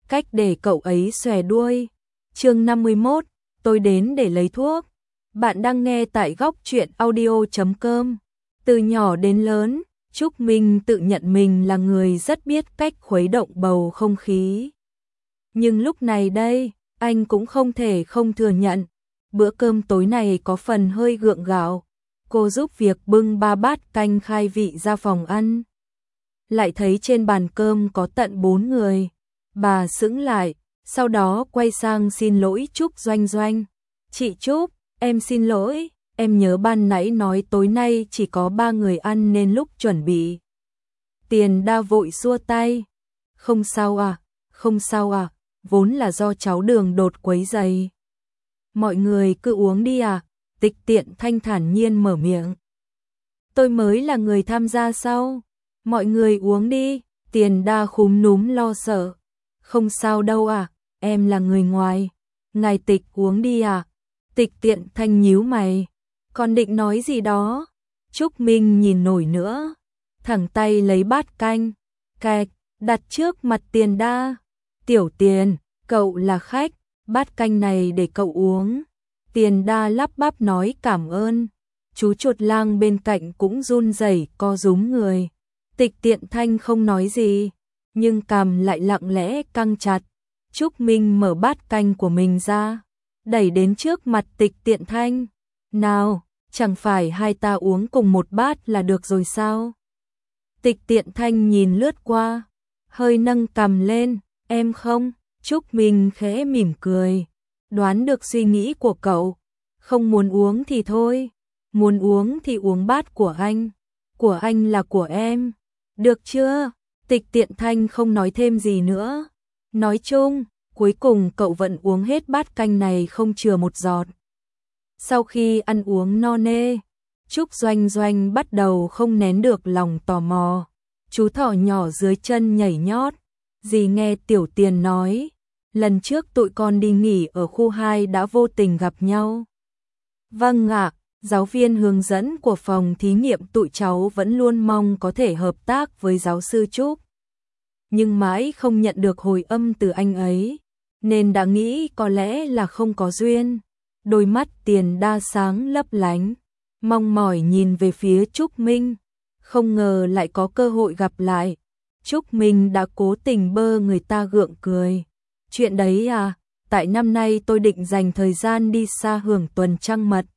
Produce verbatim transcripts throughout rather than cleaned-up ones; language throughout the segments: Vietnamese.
cách để cậu ấy xòe đuôi. Chương năm mươi mốt, tôi đến để lấy thuốc. Bạn đang nghe tại góc truyện audio chấm com. Từ nhỏ đến lớn, Trúc Minh tự nhận mình là người rất biết cách khuấy động bầu không khí. Nhưng lúc này đây, anh cũng không thể không thừa nhận, bữa cơm tối này có phần hơi gượng gạo. Cô giúp việc bưng ba bát canh khai vị ra phòng ăn. Lại thấy trên bàn cơm có tận bốn người. Bà sững lại, sau đó quay sang xin lỗi Trúc Doanh Doanh. Chị Trúc, em xin lỗi, em nhớ ban nãy nói tối nay chỉ có ba người ăn nên lúc chuẩn bị. Tiền Đa vội xua tay. Không sao à, không sao à, vốn là do cháu Đường đột quấy rầy. Mọi người cứ uống đi à, Tịch Tiện Thanh thản nhiên mở miệng. Tôi mới là người tham gia sau. Mọi người uống đi, Tiền Đa khúm núm lo sợ. Không sao đâu à, em là người ngoài. Ngài Tịch uống đi à. Tịch Tiện Thanh nhíu mày. Còn định nói gì đó. Trúc Minh nhìn nổi nữa. Thẳng tay lấy bát canh. Kẹt, đặt trước mặt Tiền Đa. Tiểu Tiền, cậu là khách. Bát canh này để cậu uống. Tiền Đa lắp bắp nói cảm ơn. Chú chuột lang bên cạnh cũng run rẩy co rúm người. Tịch Tiện Thanh không nói gì, nhưng cằm lại lặng lẽ căng chặt. Trúc Minh mở bát canh của mình ra, đẩy đến trước mặt Tịch Tiện Thanh. Nào, chẳng phải hai ta uống cùng một bát là được rồi sao? Tịch Tiện Thanh nhìn lướt qua, hơi nâng cằm lên. Em không? Trúc Minh khẽ mỉm cười. Đoán được suy nghĩ của cậu. Không muốn uống thì thôi. Muốn uống thì uống bát của anh. Của anh là của em. Được chưa? Tịch Tiện Thanh không nói thêm gì nữa. Nói chung, cuối cùng cậu vẫn uống hết bát canh này không chừa một giọt. Sau khi ăn uống no nê, Trúc Doanh Doanh bắt đầu không nén được lòng tò mò. Chú thỏ nhỏ dưới chân nhảy nhót. Dì nghe Tiểu Tiền nói, lần trước tụi con đi nghỉ ở khu hai đã vô tình gặp nhau. Vâng ạ, giáo viên hướng dẫn của phòng thí nghiệm tụi cháu vẫn luôn mong có thể hợp tác với giáo sư Trúc. Nhưng mãi không nhận được hồi âm từ anh ấy, nên đã nghĩ có lẽ là không có duyên. Đôi mắt Tiền Đa sáng lấp lánh, mong mỏi nhìn về phía Trúc Minh, không ngờ lại có cơ hội gặp lại. Trúc Minh đã cố tình bơ người ta gượng cười. Chuyện đấy à, tại năm nay tôi định dành thời gian đi xa hưởng tuần trăng mật,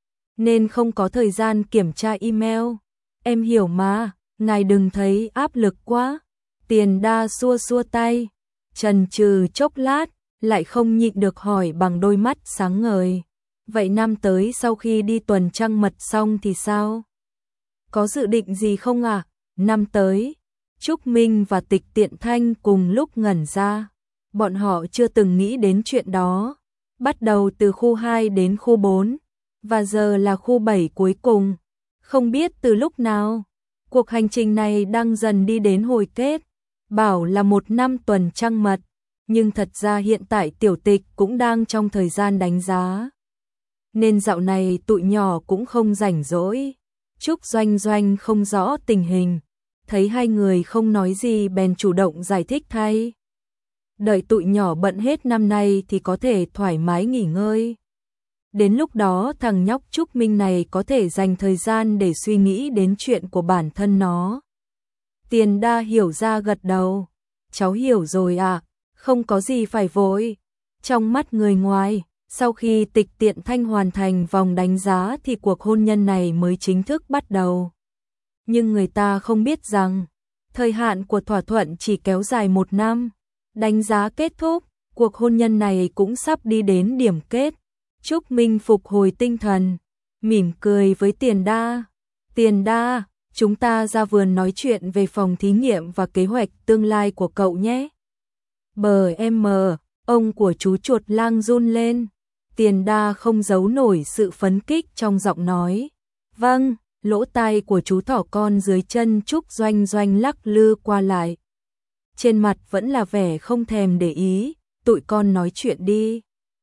nên không có thời gian kiểm tra email. Em hiểu mà, ngài đừng thấy áp lực quá. Tiền Đa xua xua tay, chần chừ chốc lát, lại không nhịn được hỏi bằng đôi mắt sáng ngời. Vậy năm tới sau khi đi tuần trăng mật xong thì sao? Có dự định gì không à? Năm tới, Trúc Minh và Tịch Tiện Thanh cùng lúc ngẩn ra. Bọn họ chưa từng nghĩ đến chuyện đó. Bắt đầu từ khu hai đến khu bốn, và giờ là khu bảy cuối cùng. Không biết từ lúc nào, cuộc hành trình này đang dần đi đến hồi kết. Bảo là một năm tuần trăng mật, nhưng thật ra hiện tại Tiểu Tịch cũng đang trong thời gian đánh giá. Nên dạo này tụi nhỏ cũng không rảnh rỗi. Trúc Doanh Doanh không rõ tình hình, thấy hai người không nói gì bèn chủ động giải thích thay. Đợi tụi nhỏ bận hết năm nay thì có thể thoải mái nghỉ ngơi. Đến lúc đó thằng nhóc Trúc Minh này có thể dành thời gian để suy nghĩ đến chuyện của bản thân nó. Tiền Đa hiểu ra gật đầu. Cháu hiểu rồi à, không có gì phải vội. Trong mắt người ngoài, sau khi Tịch Tiện Thanh hoàn thành vòng đánh giá thì cuộc hôn nhân này mới chính thức bắt đầu. Nhưng người ta không biết rằng, thời hạn của thỏa thuận chỉ kéo dài một năm. Đánh giá kết thúc, cuộc hôn nhân này cũng sắp đi đến điểm kết. Trúc Minh phục hồi tinh thần, mỉm cười với Tiền Đa. Tiền Đa, chúng ta ra vườn nói chuyện về phòng thí nghiệm và kế hoạch tương lai của cậu nhé. Bờ em, ông của chú chuột lang run lên. Tiền Đa không giấu nổi sự phấn kích trong giọng nói. Vâng, lỗ tai của chú thỏ con dưới chân Trúc Doanh Doanh lắc lư qua lại. Trên mặt vẫn là vẻ không thèm để ý, tụi con nói chuyện đi.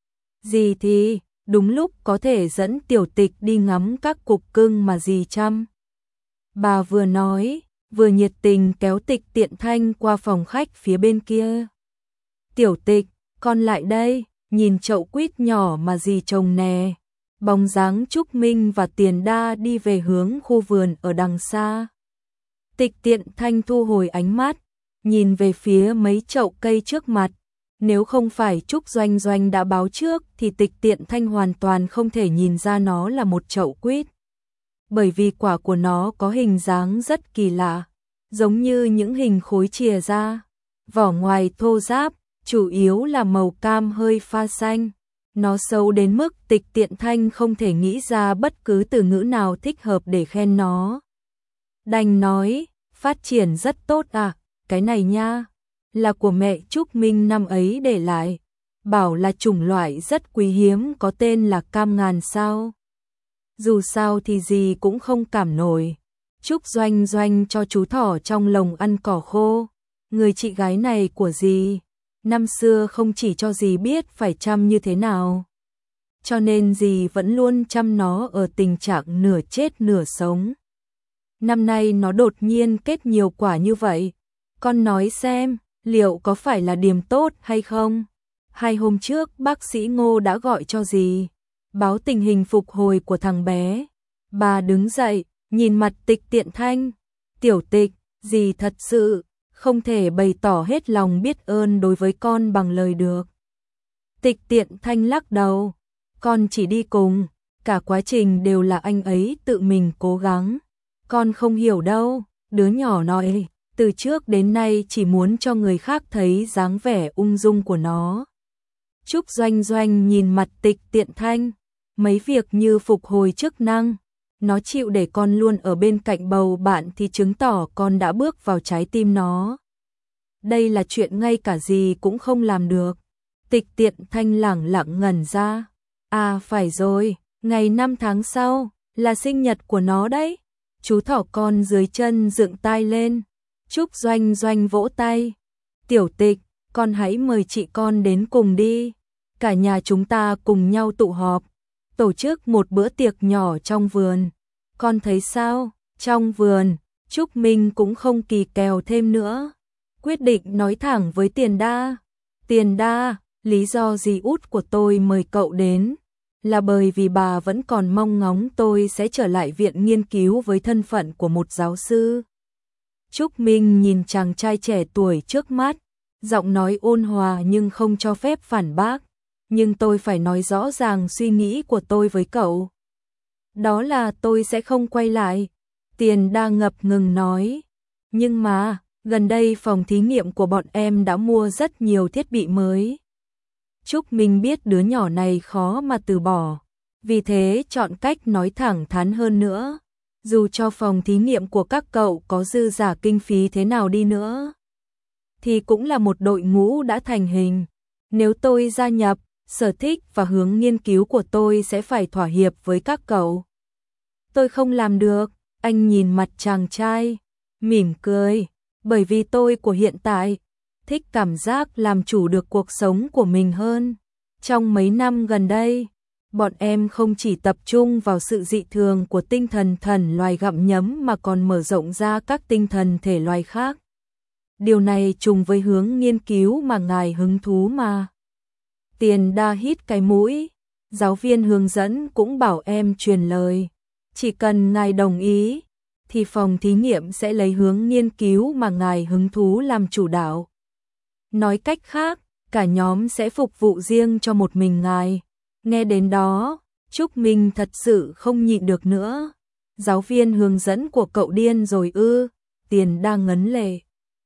Gì thì, đúng lúc có thể dẫn Tiểu Tịch đi ngắm các cục cưng mà dì chăm. Bà vừa nói, vừa nhiệt tình kéo Tịch Tiện Thanh qua phòng khách phía bên kia. Tiểu Tịch, con lại đây, nhìn chậu quýt nhỏ mà dì trồng nè. Bóng dáng Trúc Minh và Tiền Đa đi về hướng khu vườn ở đằng xa. Tịch Tiện Thanh thu hồi ánh mắt, nhìn về phía mấy chậu cây trước mặt. Nếu không phải Trúc Doanh Doanh đã báo trước thì Tịch Tiện Thanh hoàn toàn không thể nhìn ra nó là một chậu quýt. Bởi vì quả của nó có hình dáng rất kỳ lạ, giống như những hình khối chìa ra. Vỏ ngoài thô ráp, chủ yếu là màu cam hơi pha xanh. Nó xấu đến mức Tịch Tiện Thanh không thể nghĩ ra bất cứ từ ngữ nào thích hợp để khen nó. Đành nói, phát triển rất tốt à, cái này nha, là của mẹ Trúc Minh năm ấy để lại. Bảo là chủng loại rất quý hiếm có tên là cam ngàn sao. Dù sao thì gì cũng không cảm nổi. Trúc Doanh Doanh cho chú thỏ trong lồng ăn cỏ khô. Người chị gái này của dì, năm xưa không chỉ cho dì biết phải chăm như thế nào. Cho nên dì vẫn luôn chăm nó ở tình trạng nửa chết nửa sống. Năm nay nó đột nhiên kết nhiều quả như vậy. Con nói xem, liệu có phải là điểm tốt hay không? Hai hôm trước bác sĩ Ngô đã gọi cho dì, báo tình hình phục hồi của thằng bé. Bà đứng dậy, nhìn mặt Tịch Tiện Thanh. Tiểu Tịch, dì thật sự không thể bày tỏ hết lòng biết ơn đối với con bằng lời được. Tịch Tiện Thanh lắc đầu, con chỉ đi cùng, cả quá trình đều là anh ấy tự mình cố gắng. Con không hiểu đâu, đứa nhỏ nói, từ trước đến nay chỉ muốn cho người khác thấy dáng vẻ ung dung của nó. Trúc Doanh Doanh nhìn mặt Tịch Tiện Thanh, mấy việc như phục hồi chức năng, nó chịu để con luôn ở bên cạnh bầu bạn thì chứng tỏ con đã bước vào trái tim nó. Đây là chuyện ngay cả gì cũng không làm được. Tịch Tiện Thanh lẳng lặng ngẩn ra. À phải rồi, ngày năm tháng sau, là sinh nhật của nó đấy. Chú thỏ con dưới chân dựng tai lên. Trúc Doanh Doanh vỗ tay. Tiểu Tịch, con hãy mời chị con đến cùng đi. Cả nhà chúng ta cùng nhau tụ họp, tổ chức một bữa tiệc nhỏ trong vườn. Con thấy sao? Trong vườn, Trúc Minh cũng không kỳ kèo thêm nữa. Quyết định nói thẳng với Tiền Đa. Tiền Đa, lý do dì út của tôi mời cậu đến là bởi vì bà vẫn còn mong ngóng tôi sẽ trở lại viện nghiên cứu với thân phận của một giáo sư. Trúc Minh nhìn chàng trai trẻ tuổi trước mắt, giọng nói ôn hòa nhưng không cho phép phản bác. Nhưng tôi phải nói rõ ràng suy nghĩ của tôi với cậu. Đó là tôi sẽ không quay lại. Tiền Đa ngập ngừng nói. Nhưng mà, gần đây phòng thí nghiệm của bọn em đã mua rất nhiều thiết bị mới. Trúc Minh biết đứa nhỏ này khó mà từ bỏ. Vì thế chọn cách nói thẳng thắn hơn nữa. Dù cho phòng thí nghiệm của các cậu có dư giả kinh phí thế nào đi nữa, thì cũng là một đội ngũ đã thành hình. Nếu tôi gia nhập, sở thích và hướng nghiên cứu của tôi sẽ phải thỏa hiệp với các cậu. Tôi không làm được. Anh nhìn mặt chàng trai, mỉm cười. Bởi vì tôi của hiện tại thích cảm giác làm chủ được cuộc sống của mình hơn. Trong mấy năm gần đây, bọn em không chỉ tập trung vào sự dị thường của tinh thần thần loài gặm nhấm mà còn mở rộng ra các tinh thần thể loài khác. Điều này trùng với hướng nghiên cứu mà ngài hứng thú mà. Tiền Đa hít cái mũi. Giáo viên hướng dẫn cũng bảo em truyền lời. Chỉ cần ngài đồng ý, thì phòng thí nghiệm sẽ lấy hướng nghiên cứu mà ngài hứng thú làm chủ đạo. Nói cách khác, cả nhóm sẽ phục vụ riêng cho một mình ngài. Nghe đến đó, Trúc Minh thật sự không nhịn được nữa. Giáo viên hướng dẫn của cậu điên rồi ư? Tiền Đa ngấn lệ.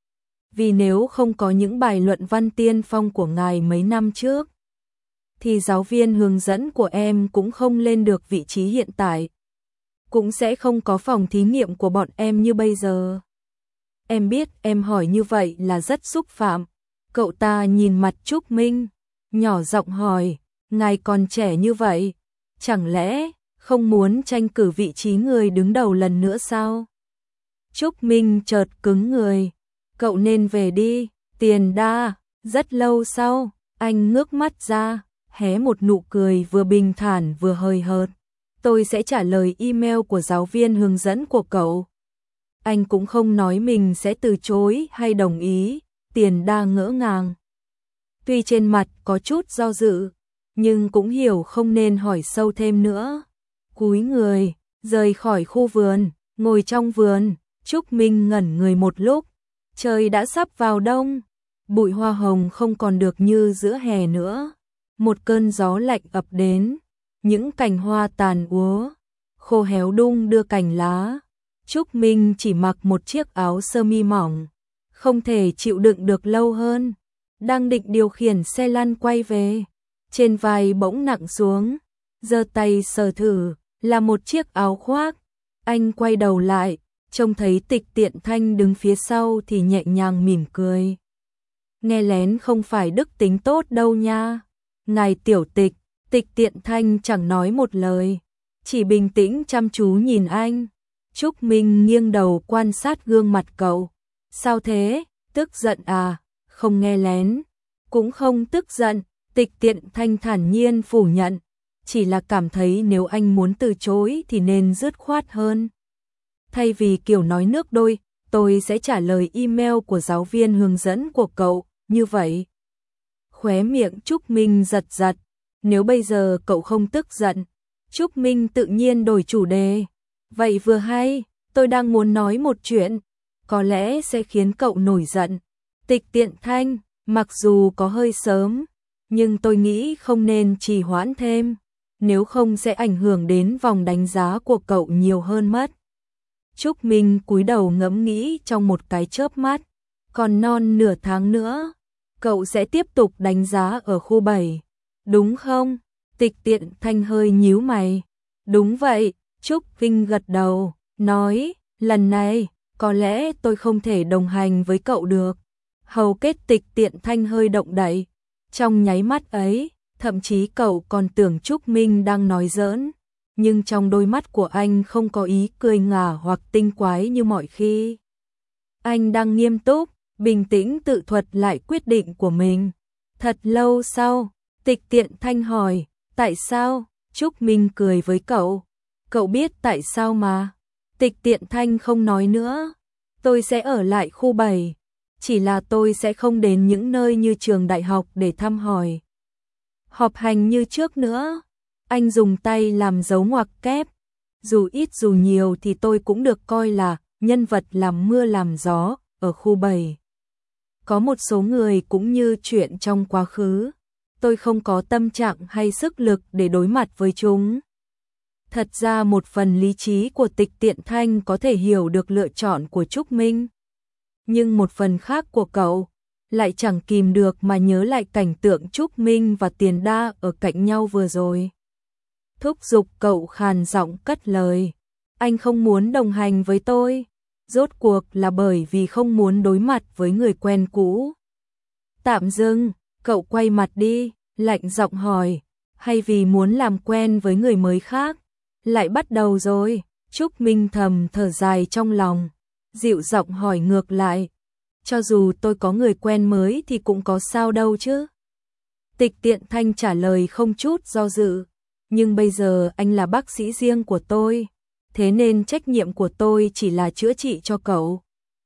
Vì nếu không có những bài luận văn tiên phong của ngài mấy năm trước, thì giáo viên hướng dẫn của em cũng không lên được vị trí hiện tại. Cũng sẽ không có phòng thí nghiệm của bọn em như bây giờ. Em biết em hỏi như vậy là rất xúc phạm. Cậu ta nhìn mặt Trúc Minh, nhỏ giọng hỏi, ngài còn trẻ như vậy, chẳng lẽ không muốn tranh cử vị trí người đứng đầu lần nữa sao? Trúc Minh chợt cứng người, cậu nên về đi. Tiền Đa. Rất lâu sau, anh ngước mắt ra, hé một nụ cười vừa bình thản vừa hời hợt. Tôi sẽ trả lời email của giáo viên hướng dẫn của cậu. Anh cũng không nói mình sẽ từ chối hay đồng ý. Tiền Đa ngỡ ngàng. Tuy trên mặt có chút do dự, nhưng cũng hiểu không nên hỏi sâu thêm nữa. Cúi người, rời khỏi khu vườn, ngồi trong vườn, Trúc Minh ngẩn người một lúc. Trời đã sắp vào đông, bụi hoa hồng không còn được như giữa hè nữa. Một cơn gió lạnh ập đến, những cành hoa tàn úa, khô héo đung đưa cành lá. Trúc Minh chỉ mặc một chiếc áo sơ mi mỏng, không thể chịu đựng được lâu hơn. Đang định điều khiển xe lăn quay về, trên vai bỗng nặng xuống, giơ tay sờ thử, là một chiếc áo khoác. Anh quay đầu lại, trông thấy Tịch Tiện Thanh đứng phía sau thì nhẹ nhàng mỉm cười. Nghe lén không phải đức tính tốt đâu nha. Ngài tiểu Tịch, Tịch Tiện Thanh chẳng nói một lời, chỉ bình tĩnh chăm chú nhìn anh. Trúc Minh nghiêng đầu quan sát gương mặt cậu. Sao thế, tức giận à? Không nghe lén, cũng không tức giận, Tịch Tiện Thanh thản nhiên phủ nhận, chỉ là cảm thấy nếu anh muốn từ chối thì nên dứt khoát hơn. Thay vì kiểu nói nước đôi, tôi sẽ trả lời email của giáo viên hướng dẫn của cậu, như vậy. Khóe miệng Trúc Minh giật giật, nếu bây giờ cậu không tức giận. Trúc Minh tự nhiên đổi chủ đề. Vậy vừa hay, tôi đang muốn nói một chuyện, có lẽ sẽ khiến cậu nổi giận. Tịch Tiện Thanh, mặc dù có hơi sớm, nhưng tôi nghĩ không nên trì hoãn thêm, nếu không sẽ ảnh hưởng đến vòng đánh giá của cậu nhiều hơn mất. Trúc Minh cúi đầu ngẫm nghĩ trong một cái chớp mắt, còn non nửa tháng nữa, cậu sẽ tiếp tục đánh giá ở khu bảy, đúng không? Tịch Tiện Thanh hơi nhíu mày. Đúng vậy, Trúc Vinh gật đầu, nói, lần này, có lẽ tôi không thể đồng hành với cậu được. Hầu kết Tịch Tiện Thanh hơi động đậy. Trong nháy mắt ấy, thậm chí cậu còn tưởng Trúc Minh đang nói giỡn, nhưng trong đôi mắt của anh không có ý cười ngả hoặc tinh quái như mọi khi. Anh đang nghiêm túc, bình tĩnh tự thuật lại quyết định của mình. Thật lâu sau, Tịch Tiện Thanh hỏi, tại sao? Trúc Minh cười với cậu. Cậu biết tại sao mà. Tịch Tiện Thanh không nói nữa. Tôi sẽ ở lại khu bảy. Chỉ là tôi sẽ không đến những nơi như trường đại học để thăm hỏi, họp hành như trước nữa. Anh dùng tay làm dấu ngoặc kép. Dù ít dù nhiều thì tôi cũng được coi là nhân vật làm mưa làm gió ở khu bảy. Có một số người cũng như chuyện trong quá khứ, tôi không có tâm trạng hay sức lực để đối mặt với chúng. Thật ra một phần lý trí của Tịch Tiện Thanh có thể hiểu được lựa chọn của Trúc Minh, nhưng một phần khác của cậu lại chẳng kìm được mà nhớ lại cảnh tượng Trúc Minh và Tiền Đa ở cạnh nhau vừa rồi. Thúc giục cậu khàn giọng cất lời, anh không muốn đồng hành với tôi, rốt cuộc là bởi vì không muốn đối mặt với người quen cũ. Tạm dừng, cậu quay mặt đi, lạnh giọng hỏi, hay vì muốn làm quen với người mới khác? Lại bắt đầu rồi. Trúc Minh thầm thở dài trong lòng, dịu giọng hỏi ngược lại, cho dù tôi có người quen mới thì cũng có sao đâu chứ? Tịch Tiện Thanh trả lời không chút do dự, nhưng bây giờ anh là bác sĩ riêng của tôi, thế nên trách nhiệm của tôi chỉ là chữa trị cho cậu.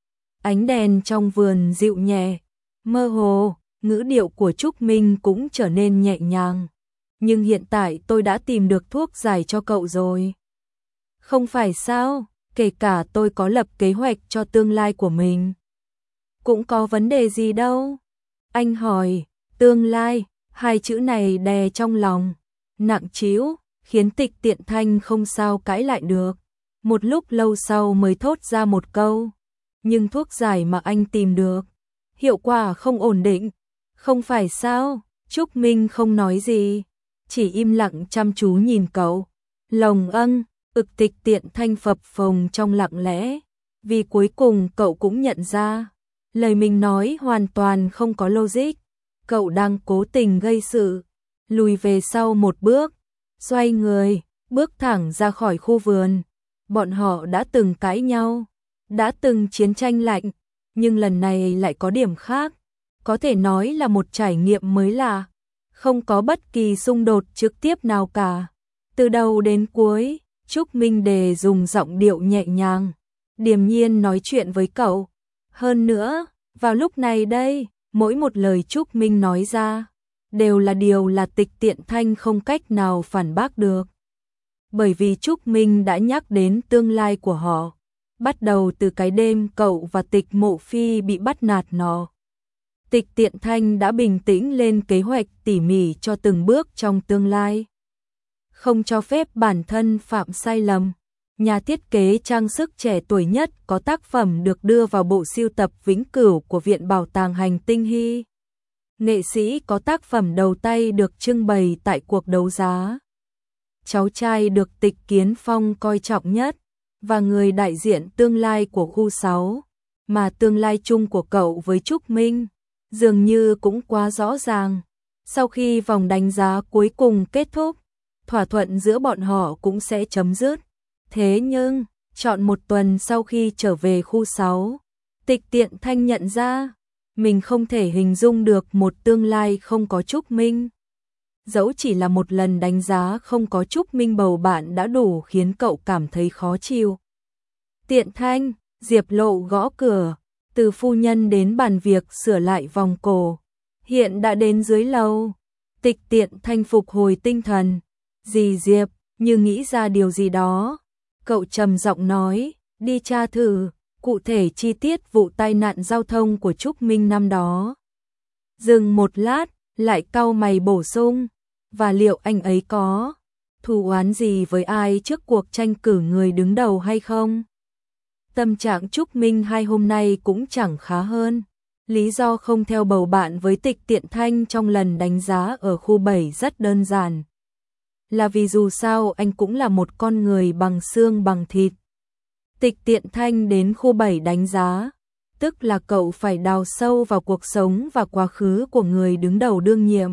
Ánh đèn trong vườn dịu nhẹ, mơ hồ, ngữ điệu của Trúc Minh cũng trở nên nhẹ nhàng. Nhưng hiện tại tôi đã tìm được thuốc giải cho cậu rồi. Không phải sao, kể cả tôi có lập kế hoạch cho tương lai của mình. Cũng có vấn đề gì đâu. Anh hỏi, tương lai, hai chữ này đè trong lòng, nặng trĩu, khiến Tịch Tiện Thanh không sao cãi lại được. Một lúc lâu sau mới thốt ra một câu, nhưng thuốc giải mà anh tìm được, hiệu quả không ổn định. Không phải sao? Trúc Minh không nói gì, chỉ im lặng chăm chú nhìn cậu. Lồng âng, ực Tịch Tiện Thanh phập phồng trong lặng lẽ, vì cuối cùng cậu cũng nhận ra, lời mình nói hoàn toàn không có logic. Cậu đang cố tình gây sự. Lùi về sau một bước, xoay người, bước thẳng ra khỏi khu vườn. Bọn họ đã từng cãi nhau, đã từng chiến tranh lạnh, nhưng lần này lại có điểm khác. Có thể nói là một trải nghiệm mới lạ, không có bất kỳ xung đột trực tiếp nào cả. Từ đầu đến cuối, Trúc Minh Đề dùng giọng điệu nhẹ nhàng, điềm nhiên nói chuyện với cậu. Hơn nữa, vào lúc này đây, Mỗi một lời Trúc Minh nói ra, đều là điều là Tịch Tiện Thanh không cách nào phản bác được. Bởi vì Trúc Minh đã nhắc đến tương lai của họ, bắt đầu từ cái đêm cậu và Tịch Mộ Phi bị bắt nạt nó. Tịch Tiện Thanh đã bình tĩnh lên kế hoạch tỉ mỉ cho từng bước trong tương lai. Không cho phép bản thân phạm sai lầm. Nhà thiết kế trang sức trẻ tuổi nhất có tác phẩm được đưa vào bộ sưu tập vĩnh cửu của Viện Bảo tàng Hành tinh Hy. Nghệ sĩ có tác phẩm đầu tay được trưng bày tại cuộc đấu giá. Cháu trai được Tịch Kiến Phong coi trọng nhất, và người đại diện tương lai của khu sáu, mà tương lai chung của cậu với Trúc Minh dường như cũng quá rõ ràng. Sau khi vòng đánh giá cuối cùng kết thúc, thỏa thuận giữa bọn họ cũng sẽ chấm dứt. Thế nhưng, trọn một tuần sau khi trở về khu sáu, Tịch Tiện Thanh nhận ra, mình không thể hình dung được một tương lai không có Trúc Minh. Dẫu chỉ là một lần đánh giá không có Trúc Minh bầu bạn đã đủ khiến cậu cảm thấy khó chịu. Tiện Thanh, Diệp Lộ gõ cửa, từ phu nhân đến bàn việc sửa lại vòng cổ. Hiện đã đến dưới lầu. Tịch Tiện Thanh phục hồi tinh thần. Dì Diệp, như nghĩ ra điều gì đó. Cậu trầm giọng nói, đi tra thử, cụ thể chi tiết vụ tai nạn giao thông của Trúc Minh năm đó. Dừng một lát, lại cau mày bổ sung, và liệu anh ấy có thù oán gì với ai trước cuộc tranh cử người đứng đầu hay không? Tâm trạng Trúc Minh hai hôm nay cũng chẳng khá hơn. Lý do không theo bầu bạn với Tịch Tiện Thanh trong lần đánh giá ở khu bảy rất đơn giản. Là vì dù sao anh cũng là một con người bằng xương bằng thịt. Tịch Tiện Thanh đến khu bảy đánh giá, tức là cậu phải đào sâu vào cuộc sống và quá khứ của người đứng đầu đương nhiệm,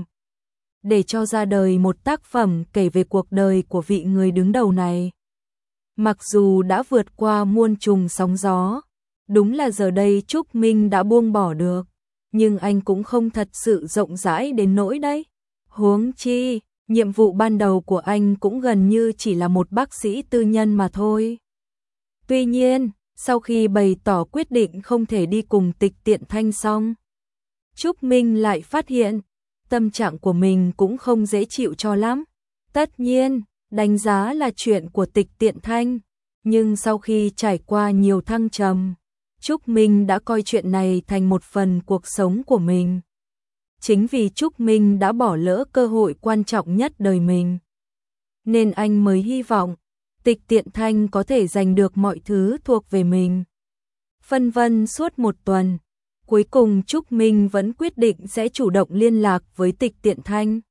để cho ra đời một tác phẩm kể về cuộc đời của vị người đứng đầu này. Mặc dù đã vượt qua muôn trùng sóng gió, đúng là giờ đây Trúc Minh đã buông bỏ được, nhưng anh cũng không thật sự rộng rãi đến nỗi đấy. Huống chi, nhiệm vụ ban đầu của anh cũng gần như chỉ là một bác sĩ tư nhân mà thôi. Tuy nhiên, sau khi bày tỏ quyết định không thể đi cùng Tịch Tiện Thanh xong, Trúc Minh lại phát hiện, tâm trạng của mình cũng không dễ chịu cho lắm. Tất nhiên, đánh giá là chuyện của Tịch Tiện Thanh, nhưng sau khi trải qua nhiều thăng trầm, Trúc Minh đã coi chuyện này thành một phần cuộc sống của mình. Chính vì Trúc Minh đã bỏ lỡ cơ hội quan trọng nhất đời mình, nên anh mới hy vọng Tịch Tiện Thanh có thể giành được mọi thứ thuộc về mình. Phân vân suốt một tuần, cuối cùng Trúc Minh vẫn quyết định sẽ chủ động liên lạc với Tịch Tiện Thanh.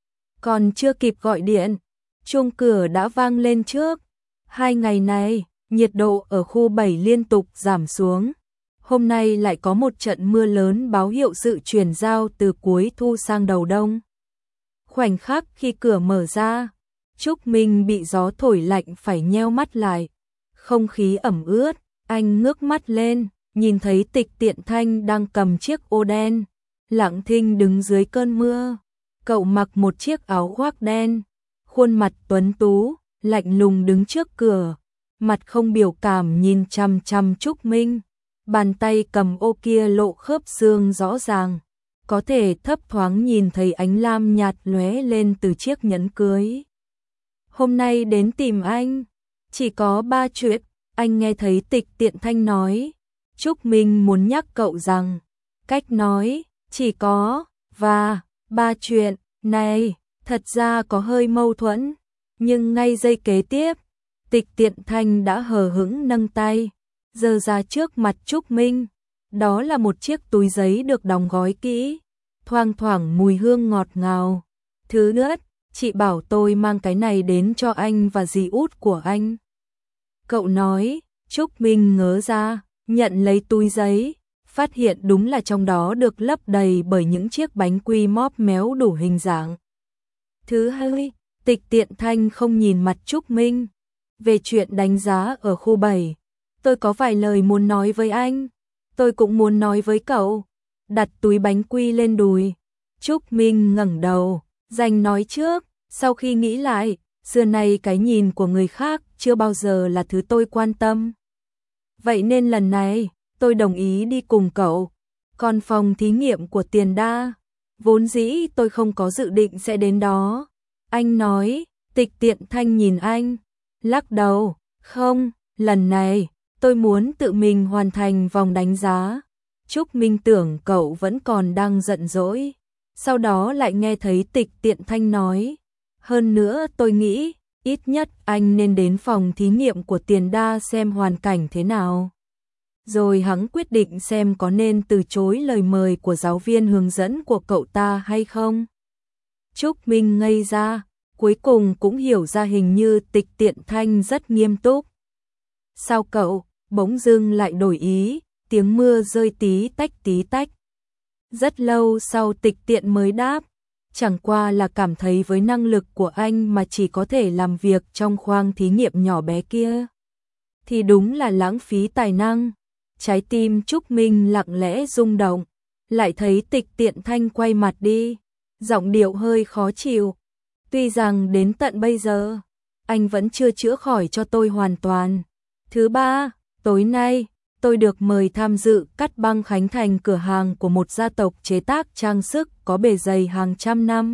Còn chưa kịp gọi điện, chuông cửa đã vang lên trước. Hai ngày này, nhiệt độ ở khu bảy liên tục giảm xuống. Hôm nay lại có một trận mưa lớn báo hiệu sự chuyển giao từ cuối thu sang đầu đông. Khoảnh khắc khi cửa mở ra, Trúc Minh bị gió thổi lạnh phải nheo mắt lại. Không khí ẩm ướt, anh ngước mắt lên, nhìn thấy Tịch Tiện Thanh đang cầm chiếc ô đen, lặng thinh đứng dưới cơn mưa. Cậu mặc một chiếc áo khoác đen, khuôn mặt tuấn tú, lạnh lùng đứng trước cửa, mặt không biểu cảm nhìn chằm chằm Trúc Minh. Bàn tay cầm ô kia lộ khớp xương rõ ràng, có thể thấp thoáng nhìn thấy ánh lam nhạt lóe lên từ chiếc nhẫn cưới. Hôm nay đến tìm anh, chỉ có ba chuyện, anh nghe thấy Tịch Tiện Thanh nói. Trúc Minh muốn nhắc cậu rằng, cách nói, chỉ có, và, ba chuyện, này, thật ra có hơi mâu thuẫn, nhưng ngay giây kế tiếp, Tịch Tiện Thanh đã hờ hững nâng tay, giơ ra trước mặt Trúc Minh. Đó là một chiếc túi giấy được đóng gói kỹ, thoang thoảng mùi hương ngọt ngào. Thứ nữa, chị bảo tôi mang cái này đến cho anh và dì út của anh. Cậu nói. Trúc Minh ngớ ra, nhận lấy túi giấy, phát hiện đúng là trong đó được lấp đầy bởi những chiếc bánh quy móp méo đủ hình dạng. Thứ hai, Tịch Tiện Thanh không nhìn mặt Trúc Minh. Về chuyện đánh giá ở khu bảy, tôi có vài lời muốn nói với anh, tôi cũng muốn nói với cậu. Đặt túi bánh quy lên đùi, Trúc Minh ngẩng đầu, dành nói trước, sau khi nghĩ lại, xưa nay cái nhìn của người khác chưa bao giờ là thứ tôi quan tâm. Vậy nên lần này, tôi đồng ý đi cùng cậu. Còn phòng thí nghiệm của Tiền Đa, vốn dĩ tôi không có dự định sẽ đến đó. Anh nói. Tịch Tiện Thanh nhìn anh, lắc đầu, không, lần này, tôi muốn tự mình hoàn thành vòng đánh giá. Trúc Minh tưởng cậu vẫn còn đang giận dỗi, sau đó lại nghe thấy Tịch Tiện Thanh nói, hơn nữa tôi nghĩ, ít nhất anh nên đến phòng thí nghiệm của Tiền Đa xem hoàn cảnh thế nào. Rồi hắn quyết định xem có nên từ chối lời mời của giáo viên hướng dẫn của cậu ta hay không. Trúc Minh ngây ra, cuối cùng cũng hiểu ra hình như Tịch Tiện Thanh rất nghiêm túc. Sao cậu, bỗng dưng lại đổi ý, tiếng mưa rơi tí tách tí tách. Rất lâu sau Tịch Tiện mới đáp, chẳng qua là cảm thấy với năng lực của anh mà chỉ có thể làm việc trong khoang thí nghiệm nhỏ bé kia. Thì đúng là lãng phí tài năng. Trái tim Trúc Minh lặng lẽ rung động, lại thấy Tịch Tiện Thanh quay mặt đi, giọng điệu hơi khó chịu. Tuy rằng đến tận bây giờ, anh vẫn chưa chữa khỏi cho tôi hoàn toàn. Thứ ba, tối nay, tôi được mời tham dự cắt băng khánh thành cửa hàng của một gia tộc chế tác trang sức có bề dày hàng trăm năm.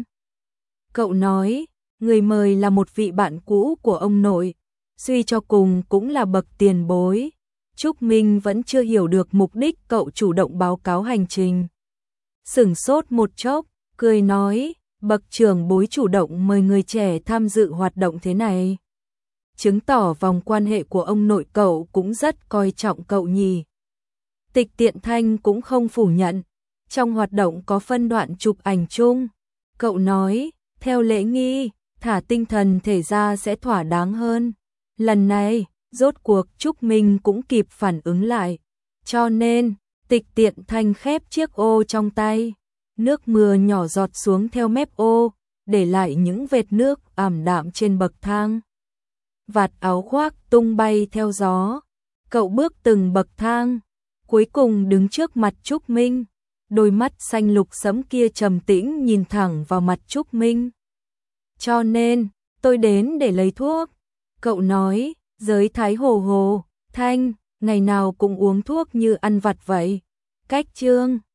Cậu nói, người mời là một vị bạn cũ của ông nội, suy cho cùng cũng là bậc tiền bối. Trúc Minh vẫn chưa hiểu được mục đích cậu chủ động báo cáo hành trình. Sửng sốt một chốc, cười nói, bậc trưởng bối chủ động mời người trẻ tham dự hoạt động thế này. Chứng tỏ vòng quan hệ của ông nội cậu cũng rất coi trọng cậu nhỉ. Tịch Tiện Thanh cũng không phủ nhận, trong hoạt động có phân đoạn chụp ảnh chung. Cậu nói, theo lễ nghi, thả tinh thần thể ra sẽ thỏa đáng hơn. Lần này, rốt cuộc Trúc Minh cũng kịp phản ứng lại. Cho nên, Tịch Tiện Thanh khép chiếc ô trong tay. Nước mưa nhỏ giọt xuống theo mép ô, để lại những vệt nước ảm đạm trên bậc thang. Vạt áo khoác tung bay theo gió. Cậu bước từng bậc thang, cuối cùng đứng trước mặt Trúc Minh. Đôi mắt xanh lục sẫm kia trầm tĩnh nhìn thẳng vào mặt Trúc Minh. Cho nên, tôi đến để lấy thuốc. Cậu nói, giới Thái Hồ Hồ, Thanh, ngày nào cũng uống thuốc như ăn vặt vậy. Cách chương